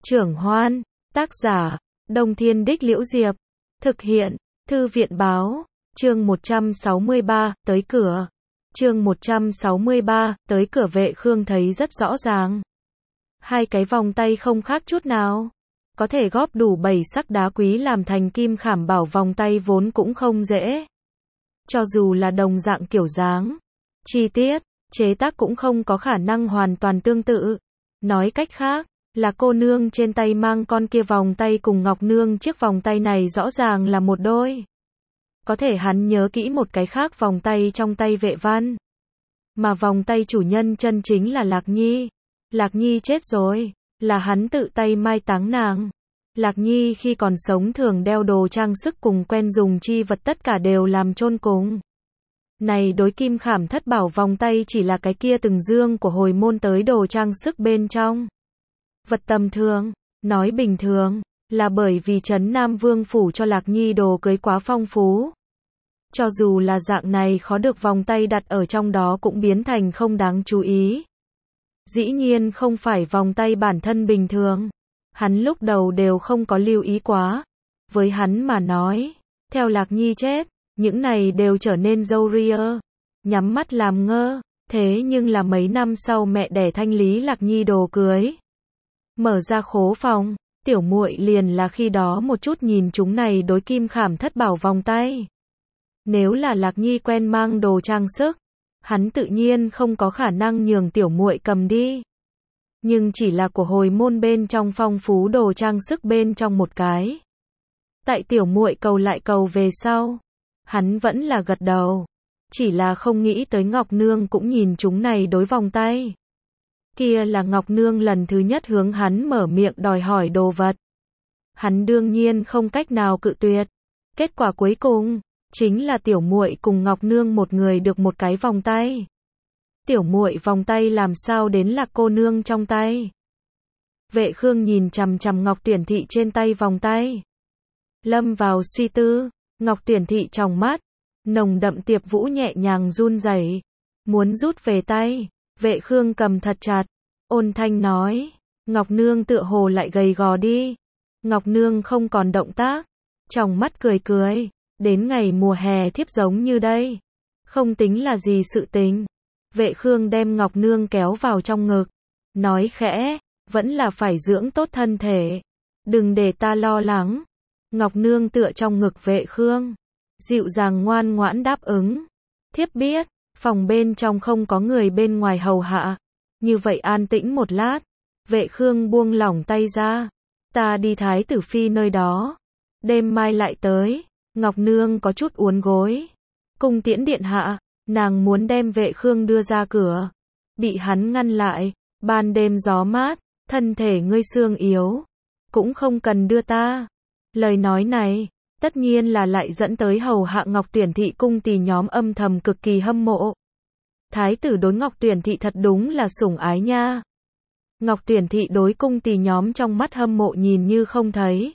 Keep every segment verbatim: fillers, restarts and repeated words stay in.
Trưởng Hoan, tác giả, Đông Thiên Đích Liễu Diệp, thực hiện, Thư viện Báo, chương một trăm sáu mươi ba, tới cửa. Chương một trăm sáu mươi ba, tới cửa. Vệ Khương thấy rất rõ ràng. Hai cái vòng tay không khác chút nào. Có thể góp đủ bảy sắc đá quý làm thành kim khảm bảo vòng tay vốn cũng không dễ. Cho dù là đồng dạng kiểu dáng, chi tiết, chế tác cũng không có khả năng hoàn toàn tương tự. Nói cách khác, là cô nương trên tay mang con kia vòng tay cùng Ngọc Nương chiếc vòng tay này rõ ràng là một đôi. Có thể hắn nhớ kỹ một cái khác vòng tay trong tay Vệ Văn. Mà vòng tay chủ nhân chân chính là Lạc Nhi. Lạc Nhi chết rồi, là hắn tự tay mai táng nàng. Lạc Nhi khi còn sống thường đeo đồ trang sức cùng quen dùng chi vật tất cả đều làm chôn cùng. Này đối kim khảm thất bảo vòng tay chỉ là cái kia từng dương của hồi môn tới đồ trang sức bên trong. Vật tầm thường, nói bình thường, là bởi vì Trấn Nam Vương phủ cho Lạc Nhi đồ cưới quá phong phú. Cho dù là dạng này khó được vòng tay đặt ở trong đó cũng biến thành không đáng chú ý. Dĩ nhiên không phải vòng tay bản thân bình thường. Hắn lúc đầu đều không có lưu ý quá. Với hắn mà nói, theo Lạc Nhi chết, những này đều trở nên râu ria, nhắm mắt làm ngơ. Thế nhưng là mấy năm sau mẹ đẻ thanh lý Lạc Nhi đồ cưới. Mở ra khố phòng, tiểu muội liền là khi đó một chút nhìn chúng này đối kim khảm thất bảo vòng tay. Nếu là Lạc Nhi quen mang đồ trang sức, hắn tự nhiên không có khả năng nhường tiểu muội cầm đi. Nhưng chỉ là của hồi môn bên trong phong phú đồ trang sức bên trong một cái. Tại tiểu muội cầu lại cầu về sau, hắn vẫn là gật đầu. Chỉ là không nghĩ tới Ngọc Nương cũng nhìn chúng này đối vòng tay. Kia là Ngọc Nương lần thứ nhất hướng hắn mở miệng đòi hỏi đồ vật. Hắn đương nhiên không cách nào cự tuyệt. Kết quả cuối cùng, chính là tiểu muội cùng Ngọc Nương một người được một cái vòng tay. Tiểu muội vòng tay làm sao đến Lạc cô nương trong tay. Vệ Khương nhìn chằm chằm Ngọc Tuyển Thị trên tay vòng tay. Lâm vào suy tư, Ngọc Tuyển Thị trong mắt, nồng đậm tiệp vũ nhẹ nhàng run rẩy, muốn rút về tay. Vệ Khương cầm thật chặt, ôn thanh nói, Ngọc Nương tựa hồ lại gầy gò đi. Ngọc Nương không còn động tác, trong mắt cười cười, đến ngày mùa hè thiếp giống như đây, không tính là gì sự tình. Vệ Khương đem Ngọc Nương kéo vào trong ngực, nói khẽ, vẫn là phải dưỡng tốt thân thể, đừng để ta lo lắng. Ngọc Nương tựa trong ngực Vệ Khương, dịu dàng ngoan ngoãn đáp ứng, thiếp biết. Phòng bên trong không có người bên ngoài hầu hạ. Như vậy an tĩnh một lát. Vệ Khương buông lỏng tay ra. Ta đi Thái tử phi nơi đó. Đêm mai lại tới. Ngọc Nương có chút uốn gối. Cung tiễn điện hạ. Nàng muốn đem Vệ Khương đưa ra cửa. Bị hắn ngăn lại. Ban đêm gió mát. Thân thể ngươi xương yếu. Cũng không cần đưa ta. Lời nói này. Tất nhiên là lại dẫn tới hầu hạ Ngọc Tuyển Thị cung tỳ nhóm âm thầm cực kỳ hâm mộ. Thái tử đối Ngọc Tuyển Thị thật đúng là sủng ái nha. Ngọc Tuyển Thị đối cung tỳ nhóm trong mắt hâm mộ nhìn như không thấy.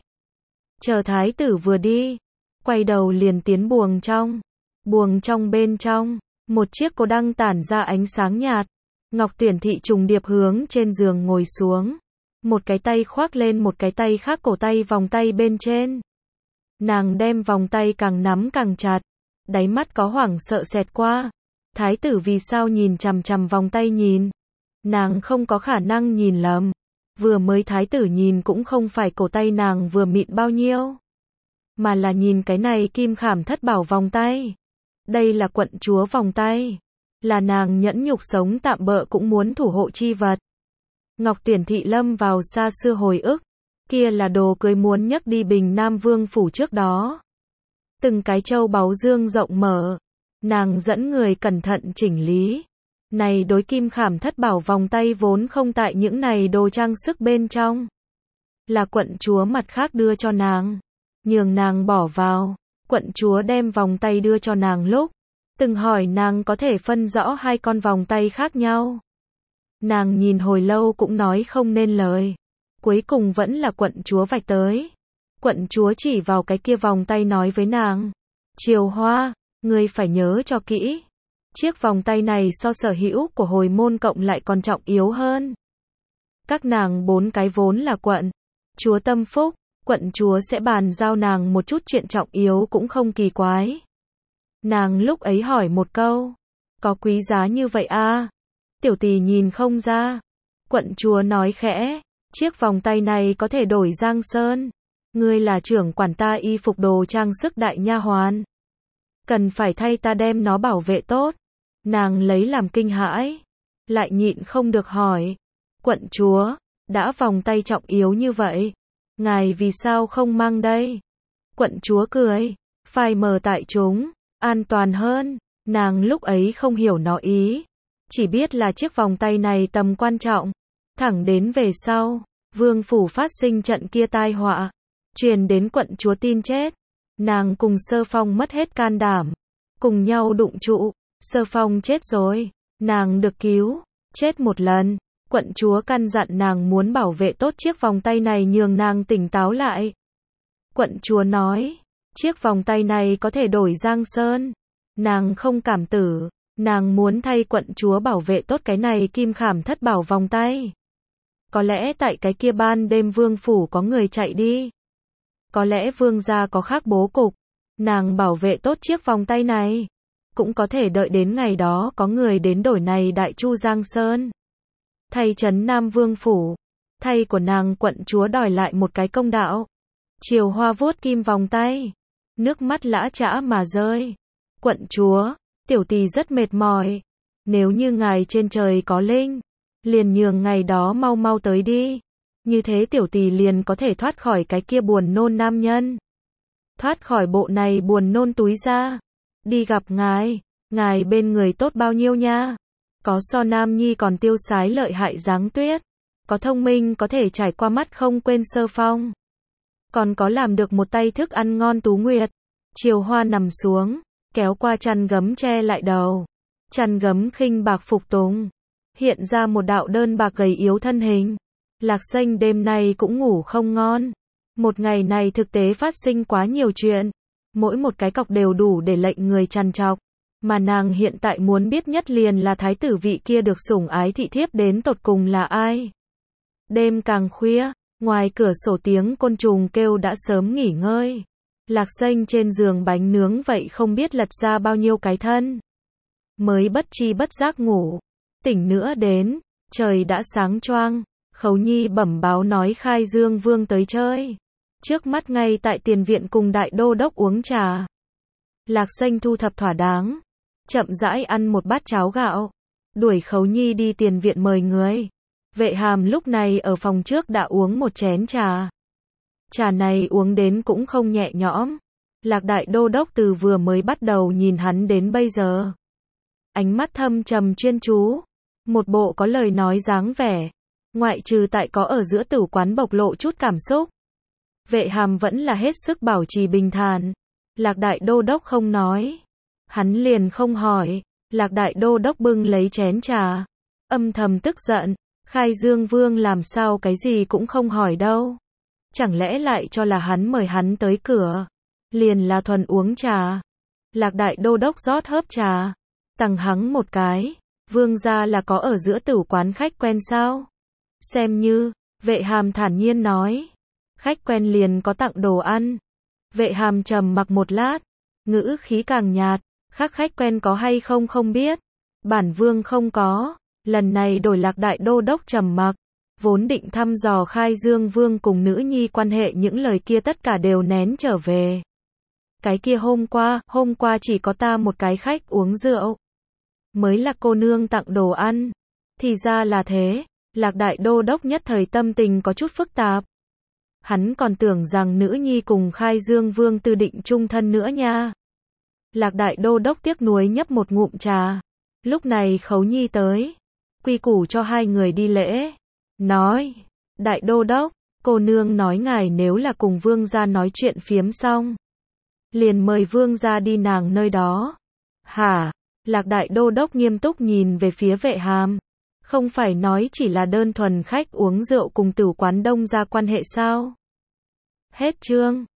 Chờ thái tử vừa đi, quay đầu liền tiến buồng trong. Buồng trong bên trong, một chiếc cô đăng tản ra ánh sáng nhạt. Ngọc Tuyển Thị trùng điệp hướng trên giường ngồi xuống. Một cái tay khoác lên một cái tay khác cổ tay vòng tay bên trên. Nàng đem vòng tay càng nắm càng chặt, đáy mắt có hoảng sợ xẹt qua. Thái tử vì sao nhìn chằm chằm vòng tay nhìn? Nàng không có khả năng nhìn lầm. Vừa mới thái tử nhìn cũng không phải cổ tay nàng vừa mịn bao nhiêu, mà là nhìn cái này kim khảm thất bảo vòng tay. Đây là quận chúa vòng tay, là nàng nhẫn nhục sống tạm bợ cũng muốn thủ hộ chi vật. Ngọc Tuyển Thị lâm vào xa xưa hồi ức. Kia là đồ cưới muốn nhấc đi Bình Nam Vương phủ trước đó. Từng cái châu báu dương rộng mở. Nàng dẫn người cẩn thận chỉnh lý. Này đối kim khảm thất bảo vòng tay vốn không tại những này đồ trang sức bên trong. Là quận chúa mặt khác đưa cho nàng. Nhường nàng bỏ vào. Quận chúa đem vòng tay đưa cho nàng lúc. Từng hỏi nàng có thể phân rõ hai con vòng tay khác nhau. Nàng nhìn hồi lâu cũng nói không nên lời. Cuối cùng vẫn là quận chúa vạch tới. Quận chúa chỉ vào cái kia vòng tay nói với nàng. Triều Hoa, ngươi phải nhớ cho kỹ. Chiếc vòng tay này so sở hữu của hồi môn cộng lại còn trọng yếu hơn. Các nàng bốn cái vốn là quận, chúa tâm phúc, quận chúa sẽ bàn giao nàng một chút chuyện trọng yếu cũng không kỳ quái. Nàng lúc ấy hỏi một câu, có quý giá như vậy à? Tiểu tỷ nhìn không ra. Quận chúa nói khẽ, chiếc vòng tay này có thể đổi Giang Sơn. Ngươi là trưởng quản ta y phục đồ trang sức đại nha hoàn. Cần phải thay ta đem nó bảo vệ tốt. Nàng lấy làm kinh hãi, lại nhịn không được hỏi. Quận chúa, đã vòng tay trọng yếu như vậy, ngài vì sao không mang đây? Quận chúa cười, phai mờ tại chúng, an toàn hơn. Nàng lúc ấy không hiểu nó ý, chỉ biết là chiếc vòng tay này tầm quan trọng. Thẳng đến về sau, vương phủ phát sinh trận kia tai họa, truyền đến quận chúa tin chết. Nàng cùng Sơ Phong mất hết can đảm, cùng nhau đụng trụ. Sơ Phong chết rồi, nàng được cứu, chết một lần. Quận chúa căn dặn nàng muốn bảo vệ tốt chiếc vòng tay này nhường nàng tỉnh táo lại. Quận chúa nói, chiếc vòng tay này có thể đổi Giang Sơn. Nàng không cảm tử, nàng muốn thay quận chúa bảo vệ tốt cái này kim khảm thất bảo vòng tay. Có lẽ tại cái kia ban đêm vương phủ có người chạy đi. Có lẽ vương gia có khác bố cục. Nàng bảo vệ tốt chiếc vòng tay này. Cũng có thể đợi đến ngày đó có người đến đổi này đại chu Giang Sơn. Thay trấn Nam vương phủ. Thay của nàng quận chúa đòi lại một cái công đạo. Chiều Hoa vuốt kim vòng tay. Nước mắt lã chã mà rơi. Quận chúa, tiểu tỷ rất mệt mỏi. Nếu như ngài trên trời có linh, liền nhường ngày đó mau mau tới đi. Như thế tiểu tỷ liền có thể thoát khỏi cái kia buồn nôn nam nhân. Thoát khỏi bộ này buồn nôn túi ra. Đi gặp ngài, ngài bên người tốt bao nhiêu nha. Có so nam nhi còn tiêu sái lợi hại Giáng Tuyết. Có thông minh có thể trải qua mắt không quên Sơ Phong. Còn có làm được một tay thức ăn ngon Tú Nguyệt. Chiều Hoa nằm xuống, kéo qua chăn gấm che lại đầu. Chăn gấm khinh bạc phục tùng, hiện ra một đạo đơn bạc gầy yếu thân hình. Lạc Xanh đêm nay cũng ngủ không ngon. Một ngày này thực tế phát sinh quá nhiều chuyện. Mỗi một cái cọc đều đủ để lệnh người trằn trọc. Mà nàng hiện tại muốn biết nhất liền là thái tử vị kia được sủng ái thị thiếp đến tột cùng là ai. Đêm càng khuya, ngoài cửa sổ tiếng côn trùng kêu đã sớm nghỉ ngơi. Lạc Xanh trên giường bánh nướng vậy không biết lật ra bao nhiêu cái thân. Mới bất chi bất giác ngủ. Tỉnh nữa đến, trời đã sáng choang. Khấu Nhi bẩm báo nói Khai Dương Vương tới chơi. Trước mắt ngay tại tiền viện cùng đại đô đốc uống trà. Lạc Xanh thu thập thỏa đáng, chậm rãi ăn một bát cháo gạo, đuổi Khấu Nhi đi tiền viện mời người. Vệ Hàm lúc này ở phòng trước đã uống một chén trà. Trà này uống đến cũng không nhẹ nhõm. Lạc đại đô đốc từ vừa mới bắt đầu nhìn hắn đến bây giờ, ánh mắt thâm trầm chuyên chú, một bộ có lời nói dáng vẻ, ngoại trừ tại có ở giữa tử quán bộc lộ chút cảm xúc. Vệ Hàm vẫn là hết sức bảo trì bình thản. Lạc đại đô đốc không nói, hắn liền không hỏi. Lạc đại đô đốc bưng lấy chén trà, âm thầm tức giận. Khai Dương Vương làm sao cái gì cũng không hỏi đâu. Chẳng lẽ lại cho là hắn mời hắn tới cửa, liền là thuần uống trà. Lạc đại đô đốc rót hớp trà, tằng hắng một cái. Vương gia là có ở giữa tử quán khách quen sao? Xem như, Vệ Hàm thản nhiên nói. Khách quen liền có tặng đồ ăn. Vệ Hàm trầm mặc một lát, ngữ khí càng nhạt. Khác khách quen có hay không không biết. Bản vương không có. Lần này đổi Lạc đại đô đốc trầm mặc. Vốn định thăm dò Khai Dương Vương cùng nữ nhi quan hệ, những lời kia tất cả đều nén trở về. Cái kia hôm qua, hôm qua chỉ có ta một cái khách uống rượu. Mới là cô nương tặng đồ ăn. Thì ra là thế. Lạc đại đô đốc nhất thời tâm tình có chút phức tạp. Hắn còn tưởng rằng nữ nhi cùng Khai Dương Vương tư định chung thân nữa nha. Lạc đại đô đốc tiếc nuối nhấp một ngụm trà. Lúc này Khấu Nhi tới, quy củ cho hai người đi lễ. Nói, đại đô đốc, cô nương nói ngài nếu là cùng vương gia nói chuyện phiếm xong, liền mời vương gia đi nàng nơi đó. Hả? Lạc đại đô đốc nghiêm túc nhìn về phía Vệ Hàm. Không phải nói chỉ là đơn thuần khách uống rượu cùng tử quán đông ra quan hệ sao? Hết chương.